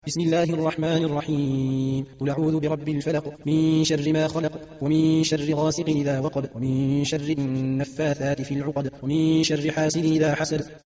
بسم الله الرحمن الرحيم. قل أعوذ برب الفلق من شر ما خلق ومن شر غاسق إذا وقب ومن شر النفاثات في العقد ومن شر حاسد إذا حسد.